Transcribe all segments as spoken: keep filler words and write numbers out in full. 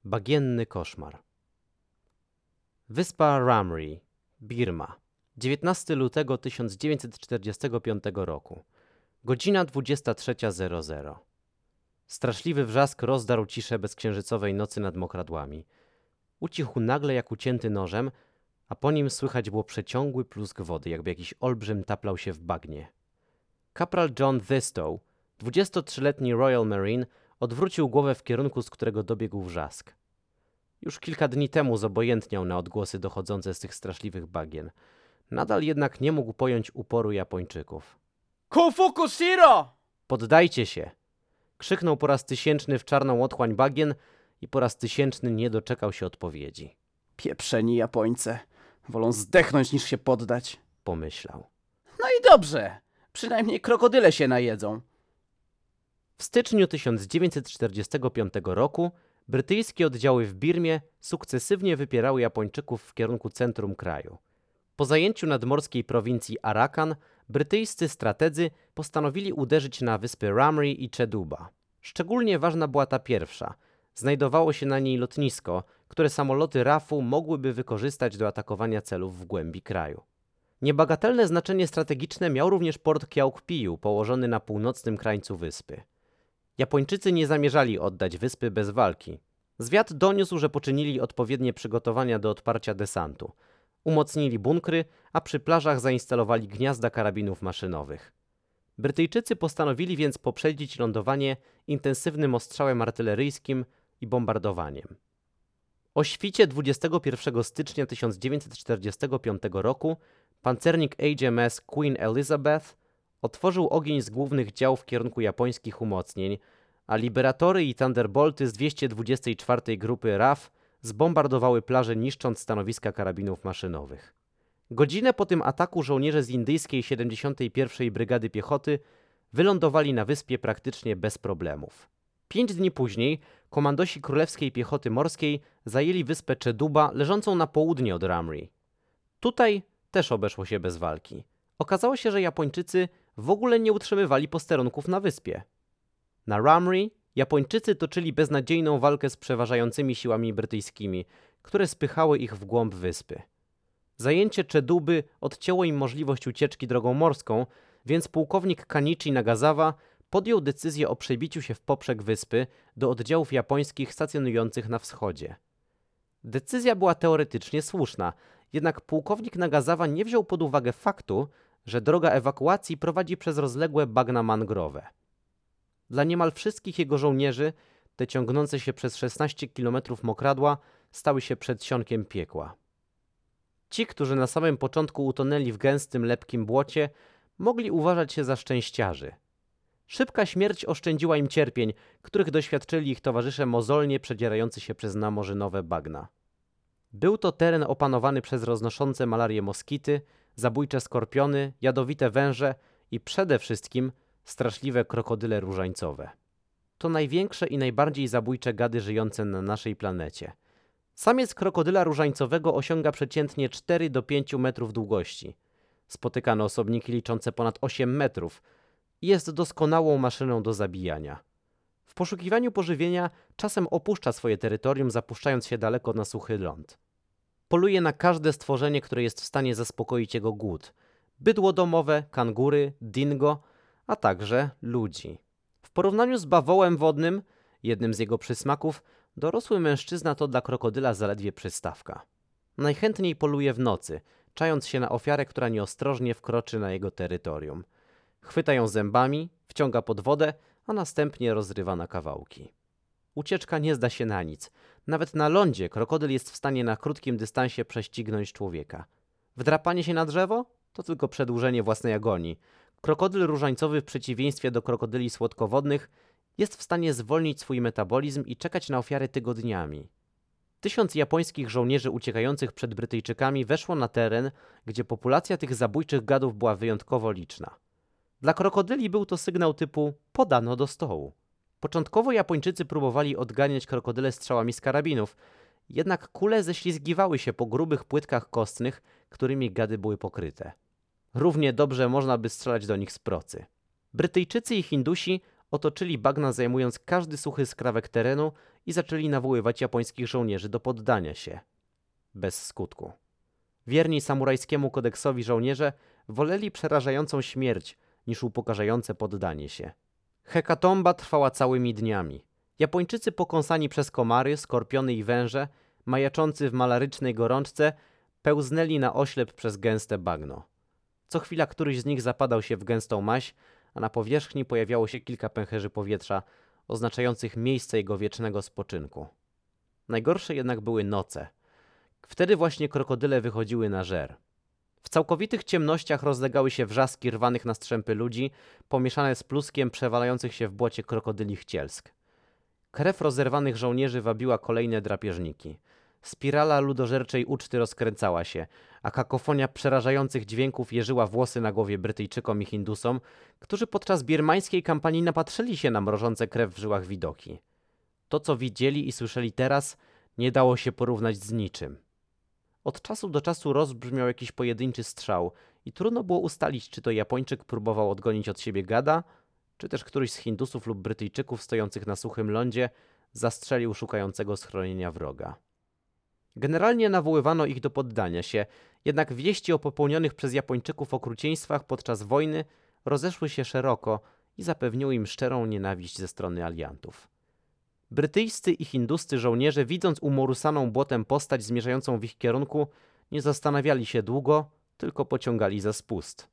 Bagienny koszmar. Wyspa Ramree, Birma. dziewiętnastego lutego tysiąc dziewięćset czterdziestego piątego roku. Godzina dwudziesta trzecia zero zero. Straszliwy wrzask rozdarł ciszę bezksiężycowej nocy nad mokradłami. Ucichł nagle jak ucięty nożem, a po nim słychać było przeciągły plusk wody, jakby jakiś olbrzym taplał się w bagnie. Kapral John Thistow, dwudziestotrzyletni Royal Marine, odwrócił głowę w kierunku, z którego dobiegł wrzask. Już kilka dni temu zobojętniał na odgłosy dochodzące z tych straszliwych bagien. Nadal jednak nie mógł pojąć uporu Japończyków. Kofuku Shiro! Poddajcie się! Krzyknął po raz tysięczny w czarną otchłań bagien i po raz tysięczny nie doczekał się odpowiedzi. Pieprzeni Japońce. Wolą zdechnąć niż się poddać. Pomyślał. No i dobrze. Przynajmniej krokodyle się najedzą. W styczniu tysiąc dziewięćset czterdziestego piątego roku brytyjskie oddziały w Birmie sukcesywnie wypierały Japończyków w kierunku centrum kraju. Po zajęciu nadmorskiej prowincji Arakan brytyjscy strategzy postanowili uderzyć na wyspy Ramree i Cheduba. Szczególnie ważna była ta pierwsza. Znajdowało się na niej lotnisko, które samoloty R A F-u mogłyby wykorzystać do atakowania celów w głębi kraju. Niebagatelne znaczenie strategiczne miał również port Kyaukpiu, położony na północnym krańcu wyspy. Japończycy nie zamierzali oddać wyspy bez walki. Zwiad doniósł, że poczynili odpowiednie przygotowania do odparcia desantu. Umocnili bunkry, a przy plażach zainstalowali gniazda karabinów maszynowych. Brytyjczycy postanowili więc poprzedzić lądowanie intensywnym ostrzałem artyleryjskim i bombardowaniem. O świcie dwudziestego pierwszego stycznia tysiąc dziewięćset czterdziestego piątego roku pancernik H M S Queen Elizabeth otworzył ogień z głównych dział w kierunku japońskich umocnień, a Liberatory i Thunderbolty z dwieście dwudziestej czwartej grupy R A F zbombardowały plaże, niszcząc stanowiska karabinów maszynowych. Godzinę po tym ataku żołnierze z indyjskiej siedemdziesiątej pierwszej Brygady Piechoty wylądowali na wyspie praktycznie bez problemów. Pięć dni później komandosi Królewskiej Piechoty Morskiej zajęli wyspę Cheduba, leżącą na południe od Ramree. Tutaj też obeszło się bez walki. Okazało się, że Japończycy w ogóle nie utrzymywali posterunków na wyspie. Na Ramree Japończycy toczyli beznadziejną walkę z przeważającymi siłami brytyjskimi, które spychały ich w głąb wyspy. Zajęcie Cheduby odcięło im możliwość ucieczki drogą morską, więc pułkownik Kanichi Nagasawa podjął decyzję o przebiciu się w poprzek wyspy do oddziałów japońskich stacjonujących na wschodzie. Decyzja była teoretycznie słuszna, jednak pułkownik Nagasawa nie wziął pod uwagę faktu, że droga ewakuacji prowadzi przez rozległe bagna mangrowe. Dla niemal wszystkich jego żołnierzy te ciągnące się przez szesnaście kilometrów mokradła stały się przedsionkiem piekła. Ci, którzy na samym początku utonęli w gęstym, lepkim błocie, mogli uważać się za szczęściarzy. Szybka śmierć oszczędziła im cierpień, których doświadczyli ich towarzysze mozolnie przedzierający się przez namorzynowe bagna. Był to teren opanowany przez roznoszące malarię moskity, zabójcze skorpiony, jadowite węże i przede wszystkim straszliwe krokodyle różańcowe. To największe i najbardziej zabójcze gady żyjące na naszej planecie. Samiec krokodyla różańcowego osiąga przeciętnie cztery do pięciu metrów długości. Spotykano osobniki liczące ponad osiem metrów i jest doskonałą maszyną do zabijania. W poszukiwaniu pożywienia czasem opuszcza swoje terytorium, zapuszczając się daleko na suchy ląd. Poluje na każde stworzenie, które jest w stanie zaspokoić jego głód. Bydło domowe, kangury, dingo, a także ludzi. W porównaniu z bawołem wodnym, jednym z jego przysmaków, dorosły mężczyzna to dla krokodyla zaledwie przystawka. Najchętniej poluje w nocy, czając się na ofiarę, która nieostrożnie wkroczy na jego terytorium. Chwyta ją zębami, wciąga pod wodę, a następnie rozrywa na kawałki. Ucieczka nie zda się na nic. Nawet na lądzie krokodyl jest w stanie na krótkim dystansie prześcignąć człowieka. Wdrapanie się na drzewo? To tylko przedłużenie własnej agonii. Krokodyl różańcowy w przeciwieństwie do krokodyli słodkowodnych jest w stanie zwolnić swój metabolizm i czekać na ofiary tygodniami. Tysiąc japońskich żołnierzy uciekających przed Brytyjczykami weszło na teren, gdzie populacja tych zabójczych gadów była wyjątkowo liczna. Dla krokodyli był to sygnał typu podano do stołu. Początkowo Japończycy próbowali odganiać krokodyle strzałami z karabinów, jednak kule ześlizgiwały się po grubych płytkach kostnych, którymi gady były pokryte. Równie dobrze można by strzelać do nich z procy. Brytyjczycy i Hindusi otoczyli bagna, zajmując każdy suchy skrawek terenu i zaczęli nawoływać japońskich żołnierzy do poddania się. Bez skutku. Wierni samurajskiemu kodeksowi żołnierze woleli przerażającą śmierć niż upokarzające poddanie się. Hekatomba trwała całymi dniami. Japończycy pokąsani przez komary, skorpiony i węże, majaczący w malarycznej gorączce, pełznęli na oślep przez gęste bagno. Co chwila któryś z nich zapadał się w gęstą maź, a na powierzchni pojawiało się kilka pęcherzy powietrza, oznaczających miejsce jego wiecznego spoczynku. Najgorsze jednak były noce. Wtedy właśnie krokodyle wychodziły na żer. W całkowitych ciemnościach rozlegały się wrzaski rwanych na strzępy ludzi, pomieszane z pluskiem przewalających się w błocie krokodylich cielsk. Krew rozerwanych żołnierzy wabiła kolejne drapieżniki. Spirala ludożerczej uczty rozkręcała się, a kakofonia przerażających dźwięków jeżyła włosy na głowie Brytyjczykom i Hindusom, którzy podczas birmańskiej kampanii napatrzyli się na mrożące krew w żyłach widoki. To, co widzieli i słyszeli teraz, nie dało się porównać z niczym. Od czasu do czasu rozbrzmiał jakiś pojedynczy strzał i trudno było ustalić, czy to Japończyk próbował odgonić od siebie gada, czy też któryś z Hindusów lub Brytyjczyków stojących na suchym lądzie zastrzelił szukającego schronienia wroga. Generalnie nawoływano ich do poddania się, jednak wieści o popełnionych przez Japończyków okrucieństwach podczas wojny rozeszły się szeroko i zapewniły im szczerą nienawiść ze strony aliantów. Brytyjscy i hinduscy żołnierze, widząc umorusaną błotem postać zmierzającą w ich kierunku, nie zastanawiali się długo, tylko pociągali za spust.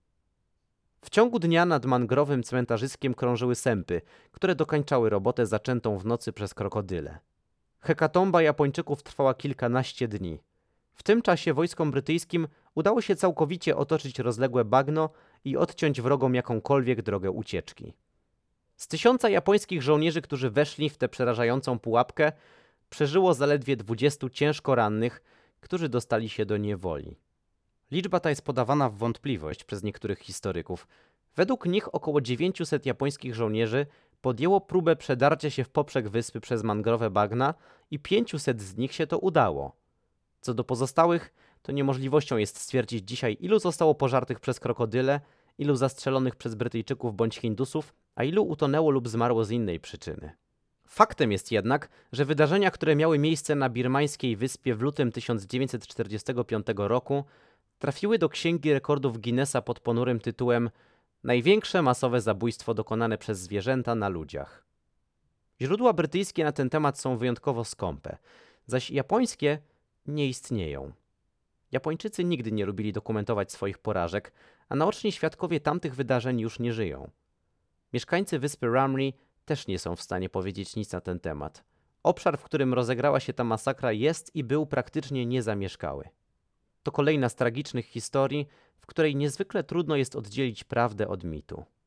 W ciągu dnia nad mangrowym cmentarzyskiem krążyły sępy, które dokańczały robotę zaczętą w nocy przez krokodyle. Hekatomba Japończyków trwała kilkanaście dni. W tym czasie wojskom brytyjskim udało się całkowicie otoczyć rozległe bagno i odciąć wrogom jakąkolwiek drogę ucieczki. Z tysiąca japońskich żołnierzy, którzy weszli w tę przerażającą pułapkę, przeżyło zaledwie dwudziestu ciężko rannych, którzy dostali się do niewoli. Liczba ta jest podawana w wątpliwość przez niektórych historyków. Według nich około dziewięciuset japońskich żołnierzy podjęło próbę przedarcia się w poprzek wyspy przez mangrowe bagna i pięciuset z nich się to udało. Co do pozostałych, to niemożliwością jest stwierdzić dzisiaj, ilu zostało pożartych przez krokodyle, ilu zastrzelonych przez Brytyjczyków bądź Hindusów, a ilu utonęło lub zmarło z innej przyczyny. Faktem jest jednak, że wydarzenia, które miały miejsce na birmańskiej wyspie w lutym tysiąc dziewięćset czterdziestego piątego roku, trafiły do Księgi Rekordów Guinnessa pod ponurym tytułem Największe masowe zabójstwo dokonane przez zwierzęta na ludziach. Źródła brytyjskie na ten temat są wyjątkowo skąpe, zaś japońskie nie istnieją. Japończycy nigdy nie lubili dokumentować swoich porażek, a naoczni świadkowie tamtych wydarzeń już nie żyją. Mieszkańcy wyspy Ramri też nie są w stanie powiedzieć nic na ten temat. Obszar, w którym rozegrała się ta masakra, jest i był praktycznie niezamieszkały. To kolejna z tragicznych historii, w której niezwykle trudno jest oddzielić prawdę od mitu.